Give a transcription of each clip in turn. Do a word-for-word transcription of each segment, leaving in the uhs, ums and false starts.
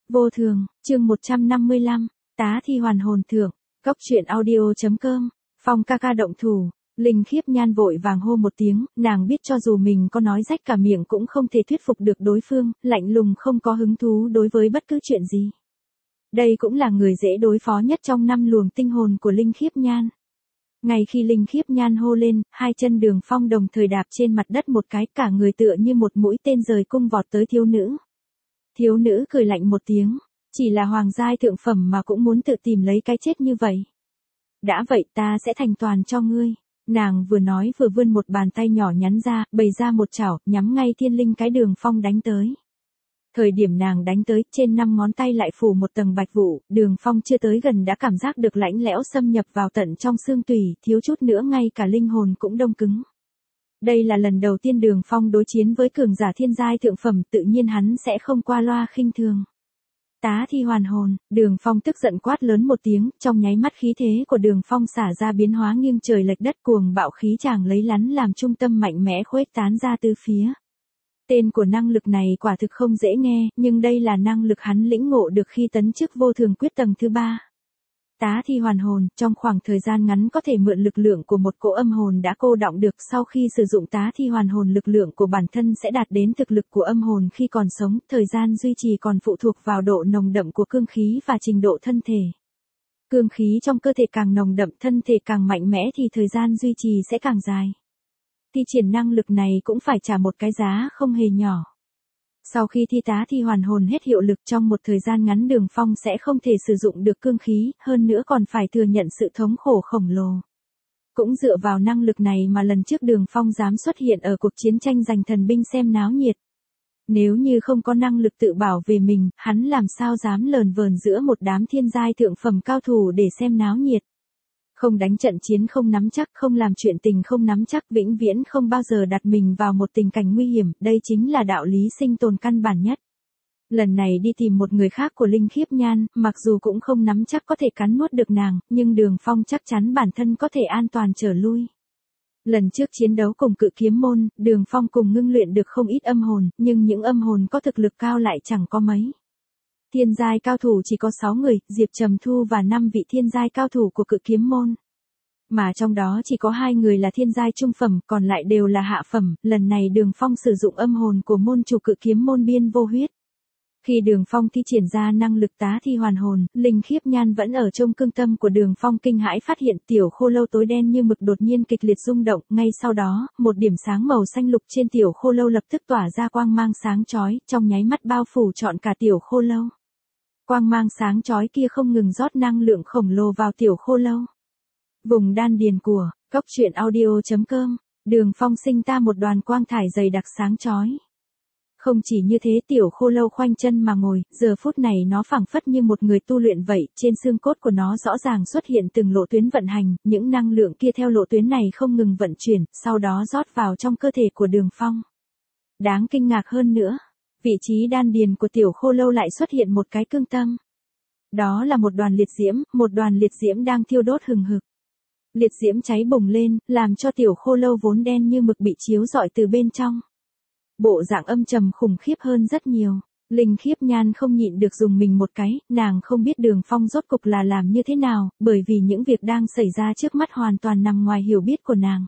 Vô thường, chương một trăm năm mươi lăm, tá thi hoàn hồn thưởng, cốc truyện audio.com, Phong ca ca động thủ, Linh Khiếp Nhan vội vàng hô một tiếng, nàng biết cho dù mình có nói rách cả miệng cũng không thể thuyết phục được đối phương, lạnh lùng không có hứng thú đối với bất cứ chuyện gì. Đây cũng là người dễ đối phó nhất trong năm luồng tinh hồn của Linh Khiếp Nhan. Ngay khi Linh Khiếp Nhan hô lên, hai chân Đường Phong đồng thời đạp trên mặt đất một cái, cả người tựa như một mũi tên rời cung vọt tới thiếu nữ. Thiếu nữ cười lạnh một tiếng, chỉ là hoàng giai thượng phẩm mà cũng muốn tự tìm lấy cái chết như vậy. Đã vậy ta sẽ thành toàn cho ngươi. Nàng vừa nói vừa vươn một bàn tay nhỏ nhắn ra, bày ra một chảo, nhắm ngay thiên linh cái Đường Phong đánh tới. Thời điểm nàng đánh tới, trên năm ngón tay lại phủ một tầng bạch vụ, Đường Phong chưa tới gần đã cảm giác được lạnh lẽo xâm nhập vào tận trong xương tủy, thiếu chút nữa ngay cả linh hồn cũng đông cứng. Đây là lần đầu tiên Đường Phong đối chiến với cường giả thiên giai thượng phẩm, tự nhiên hắn sẽ không qua loa khinh thường. Tá thi hoàn hồn, Đường Phong tức giận quát lớn một tiếng, trong nháy mắt khí thế của Đường Phong xả ra biến hóa nghiêng trời lệch đất, cuồng bạo khí chàng lấy lắn làm trung tâm mạnh mẽ khuếch tán ra tứ phía. Tên của năng lực này quả thực không dễ nghe, nhưng đây là năng lực hắn lĩnh ngộ được khi tấn chức vô thường quyết tầng thứ ba. Tá thi hoàn hồn, trong khoảng thời gian ngắn có thể mượn lực lượng của một cỗ âm hồn đã cô đọng được, sau khi sử dụng tá thi hoàn hồn lực lượng của bản thân sẽ đạt đến thực lực của âm hồn khi còn sống, thời gian duy trì còn phụ thuộc vào độ nồng đậm của cương khí và trình độ thân thể. Cương khí trong cơ thể càng nồng đậm, thân thể càng mạnh mẽ thì thời gian duy trì sẽ càng dài. Thi triển năng lực này cũng phải trả một cái giá không hề nhỏ. Sau khi thi tá thi hoàn hồn hết hiệu lực trong một thời gian ngắn, Đường Phong sẽ không thể sử dụng được cương khí, hơn nữa còn phải thừa nhận sự thống khổ khổng lồ. Cũng dựa vào năng lực này mà lần trước Đường Phong dám xuất hiện ở cuộc chiến tranh giành thần binh xem náo nhiệt. Nếu như không có năng lực tự bảo vệ mình, hắn làm sao dám lờn vờn giữa một đám thiên giai thượng phẩm cao thủ để xem náo nhiệt. Không đánh trận chiến không nắm chắc, không làm chuyện tình không nắm chắc, vĩnh viễn không bao giờ đặt mình vào một tình cảnh nguy hiểm, đây chính là đạo lý sinh tồn căn bản nhất. Lần này đi tìm một người khác của Linh Khiếp Nhan, mặc dù cũng không nắm chắc có thể cắn nuốt được nàng, nhưng Đường Phong chắc chắn bản thân có thể an toàn trở lui. Lần trước chiến đấu cùng Cự Kiếm Môn, Đường Phong cùng ngưng luyện được không ít âm hồn, nhưng những âm hồn có thực lực cao lại chẳng có mấy. Thiên giai cao thủ chỉ có sáu người, Diệp Trầm Thu và năm vị thiên giai cao thủ của Cự Kiếm Môn. Mà trong đó chỉ có hai người là thiên giai trung phẩm, còn lại đều là hạ phẩm, lần này Đường Phong sử dụng âm hồn của môn chủ Cự Kiếm Môn Biên Vô Huyết. Khi Đường Phong thi triển ra năng lực tá thi hoàn hồn, Linh Khiếp Nhan vẫn ở trong cương tâm của Đường Phong kinh hãi phát hiện tiểu khô lâu tối đen như mực đột nhiên kịch liệt rung động, ngay sau đó, một điểm sáng màu xanh lục trên tiểu khô lâu lập tức tỏa ra quang mang sáng chói, trong nháy mắt bao phủ trọn cả tiểu khô lâu. Quang mang sáng chói kia không ngừng rót năng lượng khổng lồ vào tiểu khô lâu. Vùng đan điền của cốc truyện audio.com, Đường Phong sinh ta một đoàn quang thải dày đặc sáng chói. Không chỉ như thế, tiểu khô lâu khoanh chân mà ngồi, giờ phút này nó phảng phất như một người tu luyện vậy, trên xương cốt của nó rõ ràng xuất hiện từng lộ tuyến vận hành, những năng lượng kia theo lộ tuyến này không ngừng vận chuyển, sau đó rót vào trong cơ thể của Đường Phong. Đáng kinh ngạc hơn nữa, vị trí đan điền của tiểu khô lâu lại xuất hiện một cái cương tâm. Đó là một đoàn liệt diễm, một đoàn liệt diễm đang thiêu đốt hừng hực. Liệt diễm cháy bùng lên, làm cho tiểu khô lâu vốn đen như mực bị chiếu rọi từ bên trong. Bộ dạng âm trầm khủng khiếp hơn rất nhiều. Linh Khiếp Nhan không nhịn được dùng mình một cái, nàng không biết Đường Phong rốt cục là làm như thế nào, bởi vì những việc đang xảy ra trước mắt hoàn toàn nằm ngoài hiểu biết của nàng.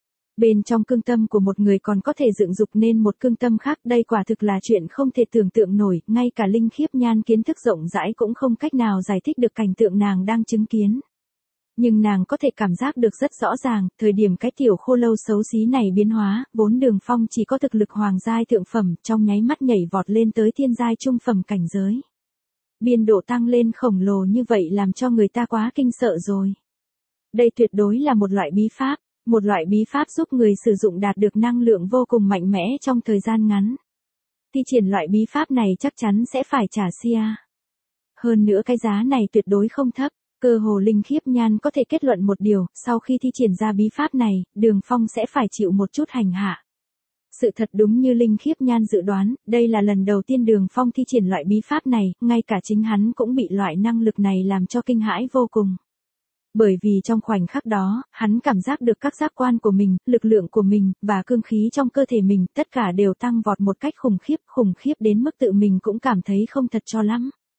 Bên trong cương tâm của một người còn có thể dựng dục nên một cương tâm khác, đây quả thực là chuyện không thể tưởng tượng nổi, ngay cả Linh Khiếp Nhan kiến thức rộng rãi cũng không cách nào giải thích được cảnh tượng nàng đang chứng kiến. Nhưng nàng có thể cảm giác được rất rõ ràng, thời điểm cái tiểu khô lâu xấu xí này biến hóa, vốn Đường Phong chỉ có thực lực hoàng giai thượng phẩm, trong nháy mắt nhảy vọt lên tới thiên giai trung phẩm cảnh giới. Biên độ tăng lên khổng lồ như vậy làm cho người ta quá kinh sợ rồi. Đây tuyệt đối là một loại bí pháp, một loại bí pháp giúp người sử dụng đạt được năng lượng vô cùng mạnh mẽ trong thời gian ngắn. Thi triển loại bí pháp này chắc chắn sẽ phải trả xia. Hơn nữa cái giá này tuyệt đối không thấp. Cơ hồ Linh Khiếp Nhan có thể kết luận một điều, sau khi thi triển ra bí pháp này, Đường Phong sẽ phải chịu một chút hành hạ. Sự thật đúng như Linh Khiếp Nhan dự đoán, đây là lần đầu tiên Đường Phong thi triển loại bí pháp này, ngay cả chính hắn cũng bị loại năng lực này làm cho kinh hãi vô cùng. Bởi vì trong khoảnh khắc đó, hắn cảm giác được các giác quan của mình, lực lượng của mình, và cương khí trong cơ thể mình, tất cả đều tăng vọt một cách khủng khiếp, khủng khiếp đến mức tự mình cũng cảm thấy không thật cho lắm.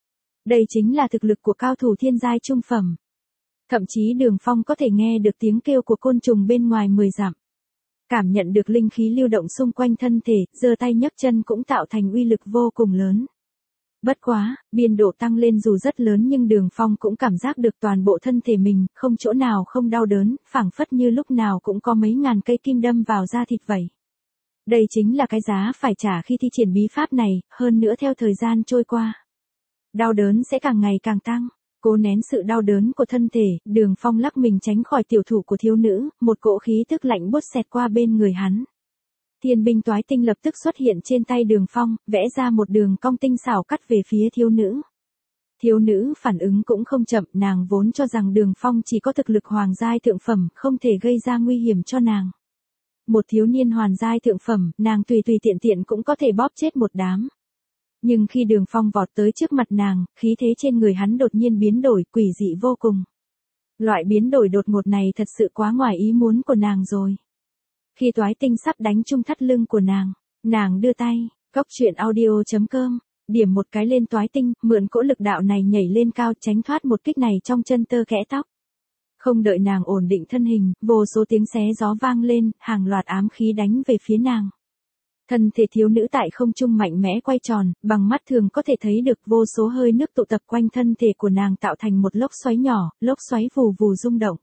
Đây chính là thực lực của cao thủ thiên giai trung phẩm. Thậm chí Đường Phong có thể nghe được tiếng kêu của côn trùng bên ngoài mười dặm. Cảm nhận được linh khí lưu động xung quanh thân thể, giơ tay nhấc chân cũng tạo thành uy lực vô cùng lớn. Bất quá, biên độ tăng lên dù rất lớn nhưng Đường Phong cũng cảm giác được toàn bộ thân thể mình, không chỗ nào không đau đớn, phảng phất như lúc nào cũng có mấy ngàn cây kim đâm vào da thịt vậy. Đây chính là cái giá phải trả khi thi triển bí pháp này, hơn nữa theo thời gian trôi qua. Đau đớn sẽ càng ngày càng tăng. Cố nén sự đau đớn của thân thể, Đường Phong lắc mình tránh khỏi tiểu thủ của thiếu nữ, một cỗ khí tức lạnh buốt xẹt qua bên người hắn. Thiên binh toái tinh lập tức xuất hiện trên tay Đường Phong, vẽ ra một đường cong tinh xảo cắt về phía thiếu nữ. Thiếu nữ phản ứng cũng không chậm, nàng vốn cho rằng Đường Phong chỉ có thực lực hoàng giai thượng phẩm, không thể gây ra nguy hiểm cho nàng. Một thiếu niên hoàn giai thượng phẩm, nàng tùy tùy tiện tiện cũng có thể bóp chết một đám. Nhưng khi Đường Phong vọt tới trước mặt nàng, khí thế trên người hắn đột nhiên biến đổi, quỷ dị vô cùng. Loại biến đổi đột ngột này thật sự quá ngoài ý muốn của nàng rồi. Khi toái tinh sắp đánh trúng thắt lưng của nàng, nàng đưa tay, góc truyện audio chấm com, điểm một cái lên toái tinh, mượn cỗ lực đạo này nhảy lên cao tránh thoát một kích này trong chân tơ kẽ tóc. Không đợi nàng ổn định thân hình, vô số tiếng xé gió vang lên, hàng loạt ám khí đánh về phía nàng. Thân thể thiếu nữ tại không trung mạnh mẽ quay tròn, bằng mắt thường có thể thấy được vô số hơi nước tụ tập quanh thân thể của nàng tạo thành một lốc xoáy nhỏ, lốc xoáy vù vù rung động.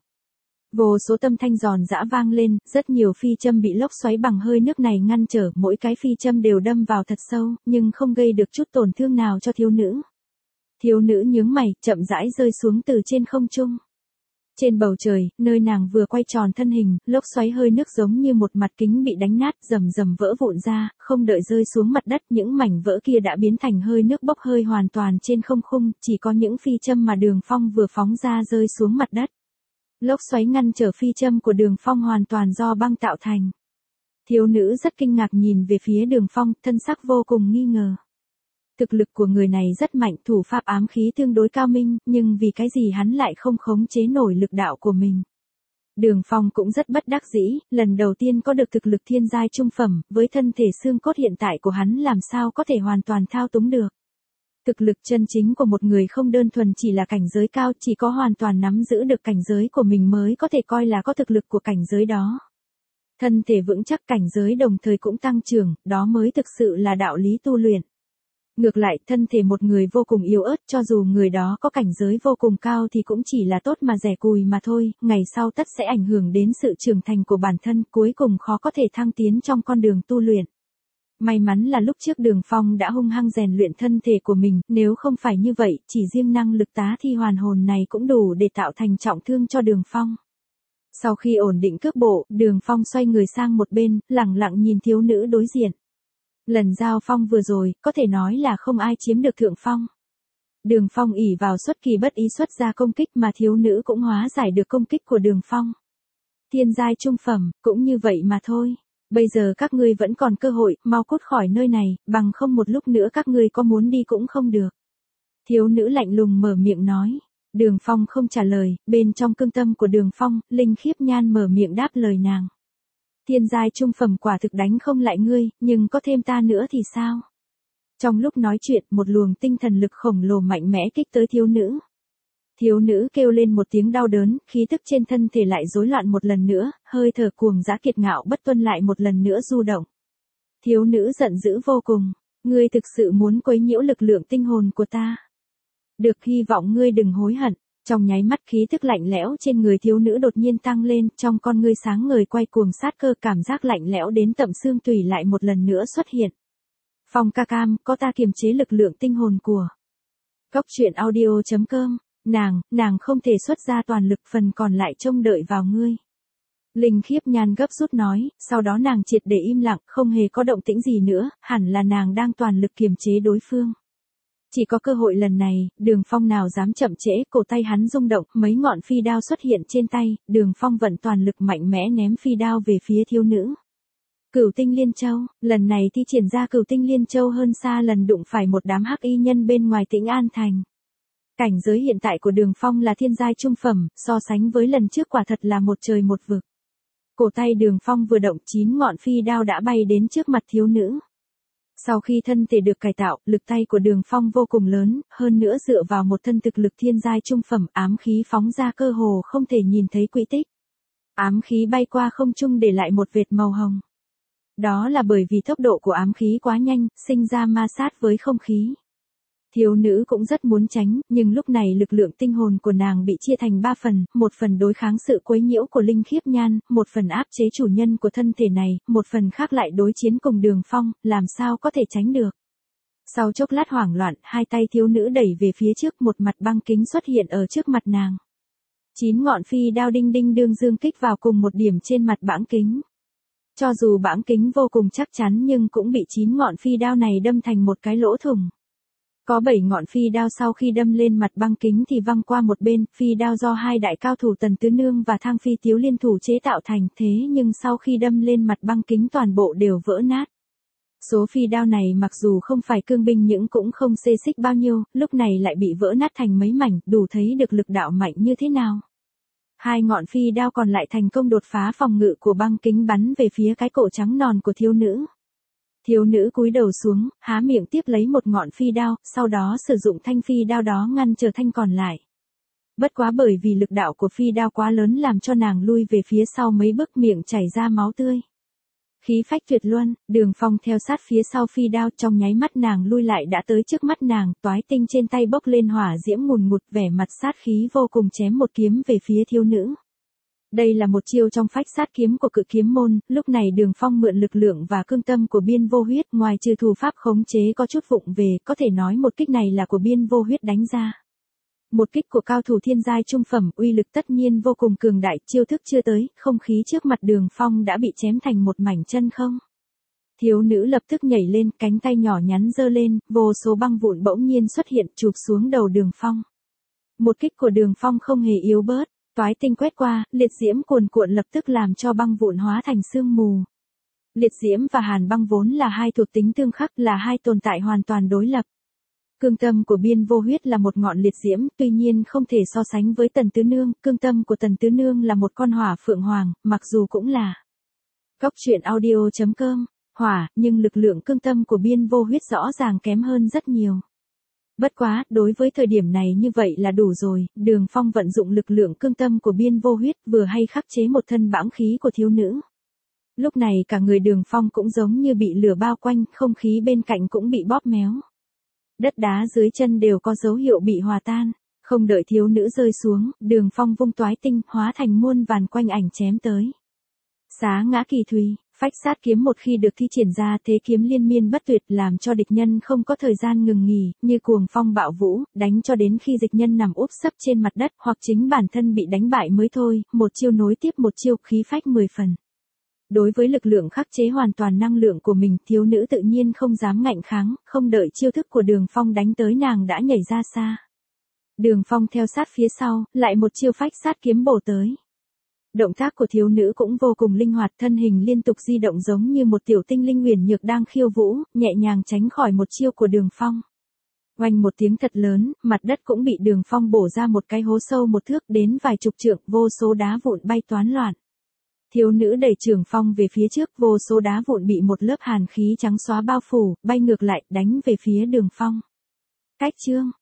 Vô số tâm thanh giòn giã vang lên, rất nhiều phi châm bị lốc xoáy bằng hơi nước này ngăn trở, mỗi cái phi châm đều đâm vào thật sâu, nhưng không gây được chút tổn thương nào cho thiếu nữ. Thiếu nữ nhướng mày, chậm rãi rơi xuống từ trên không trung. Trên bầu trời, nơi nàng vừa quay tròn thân hình, lốc xoáy hơi nước giống như một mặt kính bị đánh nát, rầm rầm vỡ vụn ra, không đợi rơi xuống mặt đất, những mảnh vỡ kia đã biến thành hơi nước bốc hơi hoàn toàn trên không khung, chỉ có những phi châm mà Đường Phong vừa phóng ra rơi xuống mặt đất. Lốc xoáy ngăn trở phi châm của Đường Phong hoàn toàn do băng tạo thành. Thiếu nữ rất kinh ngạc nhìn về phía Đường Phong, thân sắc vô cùng nghi ngờ. Thực lực của người này rất mạnh, thủ pháp ám khí tương đối cao minh, nhưng vì cái gì hắn lại không khống chế nổi lực đạo của mình. Đường Phong cũng rất bất đắc dĩ, lần đầu tiên có được thực lực thiên giai trung phẩm, với thân thể xương cốt hiện tại của hắn làm sao có thể hoàn toàn thao túng được. Thực lực chân chính của một người không đơn thuần chỉ là cảnh giới cao, chỉ có hoàn toàn nắm giữ được cảnh giới của mình mới có thể coi là có thực lực của cảnh giới đó. Thân thể vững chắc, cảnh giới đồng thời cũng tăng trưởng, đó mới thực sự là đạo lý tu luyện. Ngược lại, thân thể một người vô cùng yếu ớt, cho dù người đó có cảnh giới vô cùng cao thì cũng chỉ là tốt mà rẻ cùi mà thôi, ngày sau tất sẽ ảnh hưởng đến sự trưởng thành của bản thân, cuối cùng khó có thể thăng tiến trong con đường tu luyện. May mắn là lúc trước Đường Phong đã hung hăng rèn luyện thân thể của mình, nếu không phải như vậy, chỉ riêng năng lực tá thi hoàn hồn này cũng đủ để tạo thành trọng thương cho Đường Phong. Sau khi ổn định cước bộ, Đường Phong xoay người sang một bên, lẳng lặng nhìn thiếu nữ đối diện. Lần giao phong vừa rồi, có thể nói là không ai chiếm được thượng phong. Đường Phong ỷ vào xuất kỳ bất ý xuất ra công kích mà thiếu nữ cũng hóa giải được công kích của Đường Phong. Thiên giai trung phẩm, cũng như vậy mà thôi. Bây giờ các ngươi vẫn còn cơ hội, mau cút khỏi nơi này, bằng không một lúc nữa các ngươi có muốn đi cũng không được. Thiếu nữ lạnh lùng mở miệng nói. Đường Phong không trả lời, bên trong cương tâm của Đường Phong, Linh Khiếp Nhan mở miệng đáp lời nàng. Thiên giai trung phẩm quả thực đánh không lại ngươi, nhưng có thêm ta nữa thì sao? Trong lúc nói chuyện, một luồng tinh thần lực khổng lồ mạnh mẽ kích tới thiếu nữ. Thiếu nữ kêu lên một tiếng đau đớn, khí tức trên thân thể lại rối loạn một lần nữa, hơi thở cuồng dã kiệt ngạo bất tuân lại một lần nữa du động. Thiếu nữ giận dữ vô cùng, ngươi thực sự muốn quấy nhiễu lực lượng tinh hồn của ta. Được, hy vọng ngươi đừng hối hận. Trong nháy mắt khí tức lạnh lẽo trên người thiếu nữ đột nhiên tăng lên, trong con ngươi sáng ngời quay cuồng sát cơ, cảm giác lạnh lẽo đến tận xương tủy lại một lần nữa xuất hiện. Phong ca cam, có ta kiềm chế lực lượng tinh hồn của. Góc truyện audio chấm com, nàng, nàng không thể xuất ra toàn lực, phần còn lại trông đợi vào ngươi. Linh Khiếp Nhan gấp rút nói, sau đó nàng triệt để im lặng, không hề có động tĩnh gì nữa, hẳn là nàng đang toàn lực kiềm chế đối phương. Chỉ có cơ hội lần này, Đường Phong nào dám chậm trễ, cổ tay hắn rung động, mấy ngọn phi đao xuất hiện trên tay, Đường Phong vận toàn lực mạnh mẽ ném phi đao về phía thiếu nữ. Cửu Tinh Liên Châu, lần này thi triển ra Cửu Tinh Liên Châu hơn xa lần đụng phải một đám hắc y nhân bên ngoài Tĩnh An Thành. Cảnh giới hiện tại của Đường Phong là thiên giai trung phẩm, so sánh với lần trước quả thật là một trời một vực. Cổ tay Đường Phong vừa động, chín ngọn phi đao đã bay đến trước mặt thiếu nữ. Sau khi thân thể được cải tạo, lực tay của Đường Phong vô cùng lớn, hơn nữa dựa vào một thân thực lực thiên giai trung phẩm, ám khí phóng ra cơ hồ không thể nhìn thấy quỹ tích. Ám khí bay qua không trung để lại một vệt màu hồng. Đó là bởi vì tốc độ của ám khí quá nhanh, sinh ra ma sát với không khí. Thiếu nữ cũng rất muốn tránh, nhưng lúc này lực lượng tinh hồn của nàng bị chia thành ba phần, một phần đối kháng sự quấy nhiễu của Linh Khiếp Nhan, một phần áp chế chủ nhân của thân thể này, một phần khác lại đối chiến cùng Đường Phong, làm sao có thể tránh được. Sau chốc lát hoảng loạn, hai tay thiếu nữ đẩy về phía trước, một mặt băng kính xuất hiện ở trước mặt nàng. Chín ngọn phi đao đinh đinh đương dương kích vào cùng một điểm trên mặt bảng kính. Cho dù bảng kính vô cùng chắc chắn nhưng cũng bị chín ngọn phi đao này đâm thành một cái lỗ thủng. Có bảy ngọn phi đao sau khi đâm lên mặt băng kính thì văng qua một bên, phi đao do hai đại cao thủ Tần Tứ Nương và Thang Phi Tiếu liên thủ chế tạo thành, thế nhưng sau khi đâm lên mặt băng kính toàn bộ đều vỡ nát. Số phi đao này mặc dù không phải cương binh nhưng cũng không xê xích bao nhiêu, lúc này lại bị vỡ nát thành mấy mảnh, đủ thấy được lực đạo mạnh như thế nào. Hai ngọn phi đao còn lại thành công đột phá phòng ngự của băng kính bắn về phía cái cổ trắng nòn của thiếu nữ. Thiếu nữ cúi đầu xuống, há miệng tiếp lấy một ngọn phi đao, sau đó sử dụng thanh phi đao đó ngăn trở thanh còn lại. Bất quá bởi vì lực đạo của phi đao quá lớn làm cho nàng lui về phía sau mấy bước, miệng chảy ra máu tươi. Khí phách tuyệt luân, Đường Phong theo sát phía sau phi đao, trong nháy mắt nàng lui lại đã tới trước mắt nàng, toái tinh trên tay bốc lên hỏa diễm ngùn ngụt, vẻ mặt sát khí vô cùng chém một kiếm về phía thiếu nữ. Đây là một chiêu trong phách sát kiếm của Cự Kiếm môn, lúc này Đường Phong mượn lực lượng và cương tâm của Biên Vô Huyết, ngoài trừ thủ pháp khống chế có chút vụng về, có thể nói một kích này là của Biên Vô Huyết đánh ra. Một kích của cao thủ thiên giai trung phẩm, uy lực tất nhiên vô cùng cường đại, chiêu thức chưa tới, không khí trước mặt Đường Phong đã bị chém thành một mảnh chân không. Thiếu nữ lập tức nhảy lên, cánh tay nhỏ nhắn giơ lên, vô số băng vụn bỗng nhiên xuất hiện chụp xuống đầu Đường Phong. Một kích của Đường Phong không hề yếu bớt. Toái tinh quét qua, liệt diễm cuồn cuộn lập tức làm cho băng vụn hóa thành sương mù. Liệt diễm và hàn băng vốn là hai thuộc tính tương khắc, là hai tồn tại hoàn toàn đối lập. Cương tâm của Biên Vô Huyết là một ngọn liệt diễm, tuy nhiên không thể so sánh với Tần Tứ Nương, cương tâm của Tần Tứ Nương là một con hỏa phượng hoàng, mặc dù cũng là Cốc truyện audio chấm com, hỏa, nhưng lực lượng cương tâm của Biên Vô Huyết rõ ràng kém hơn rất nhiều. Bất quá, đối với thời điểm này như vậy là đủ rồi, Đường Phong vận dụng lực lượng cương tâm của Biên Vô Huyết vừa hay khắc chế một thân bãng khí của thiếu nữ. Lúc này cả người Đường Phong cũng giống như bị lửa bao quanh, không khí bên cạnh cũng bị bóp méo. Đất đá dưới chân đều có dấu hiệu bị hòa tan, không đợi thiếu nữ rơi xuống, Đường Phong vung toái tinh, hóa thành muôn vàn quanh ảnh chém tới. Xá ngã kỳ thùy, phách sát kiếm một khi được thi triển ra, thế kiếm liên miên bất tuyệt làm cho địch nhân không có thời gian ngừng nghỉ, như cuồng phong bạo vũ, đánh cho đến khi địch nhân nằm úp sấp trên mặt đất, hoặc chính bản thân bị đánh bại mới thôi, một chiêu nối tiếp một chiêu, khí phách mười phần. Đối với lực lượng khắc chế hoàn toàn năng lượng của mình, thiếu nữ tự nhiên không dám ngạnh kháng, không đợi chiêu thức của Đường Phong đánh tới nàng đã nhảy ra xa. Đường Phong theo sát phía sau, lại một chiêu phách sát kiếm bổ tới. Động tác của thiếu nữ cũng vô cùng linh hoạt, thân hình liên tục di động giống như một tiểu tinh linh huyền nhược đang khiêu vũ, nhẹ nhàng tránh khỏi một chiêu của Đường Phong. Oanh một tiếng thật lớn, mặt đất cũng bị Đường Phong bổ ra một cái hố sâu một thước đến vài chục trượng, vô số đá vụn bay toán loạn. Thiếu nữ đẩy Trường Phong về phía trước, vô số đá vụn bị một lớp hàn khí trắng xóa bao phủ, bay ngược lại, đánh về phía Đường Phong. Cách chương